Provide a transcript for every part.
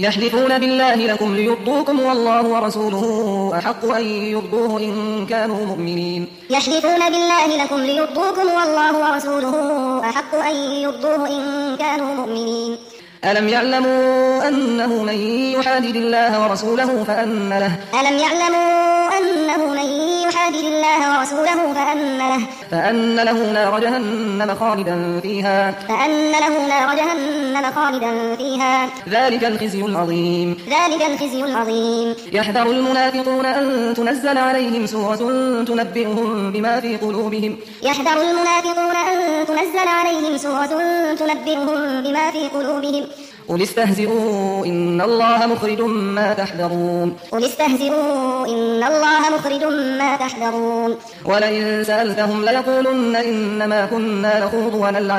يحلفون بالله لكم ليرضوكم والله ورسوله أحق أن يرضوه إن كانوا مؤمنين. يحلفون بالله لكم ليرضوكم والله ورسوله أحق أن يرضوه إن كانوا مؤمنين. ألم يعلموا أنه من يحادد الله ورسوله ألم يعلموا أنه من يحادد الله ورسوله فأن له نار جهنم خالدا فيها ذلك الخزي العظيم. يحذر المنافقون أن تنزل عليهم سورة تنبئهم بما في قلوبهم قل استهزئوا إن الله مخرج ما تحذرون. ولئن سألتهم ليقولن إنما كنا نخوض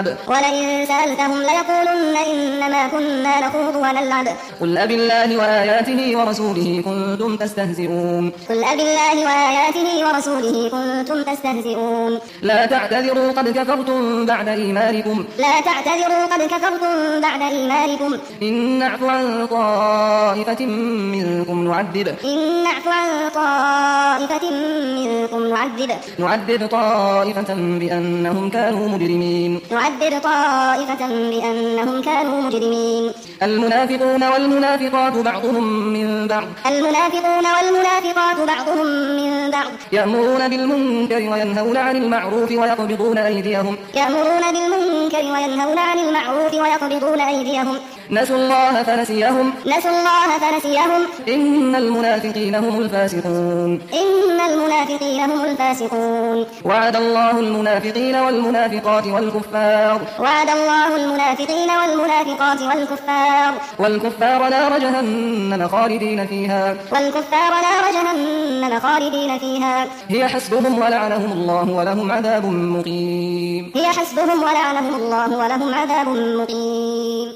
ونلعب قل أبالله وآياته ورسوله كنتم تستهزئون. لا تعتذروا قد كفرتم بعد إيمانكم إن نعفو عن طائفة منكم نعذب طائفة بأنهم كانوا مجرمين. المنافقون والمنافقات بعضهم من بعض يأمرون بالمنكر وينهون عن المعروف ويقبضون أيديهم نسوا الله فنسيهم إن المنافقين هم الفاسقون. وعد الله المنافقين والمنافقات والكفار نار جهنم خالدين فيها هي حسبهم ولعنهم الله ولهم عذاب مقيم.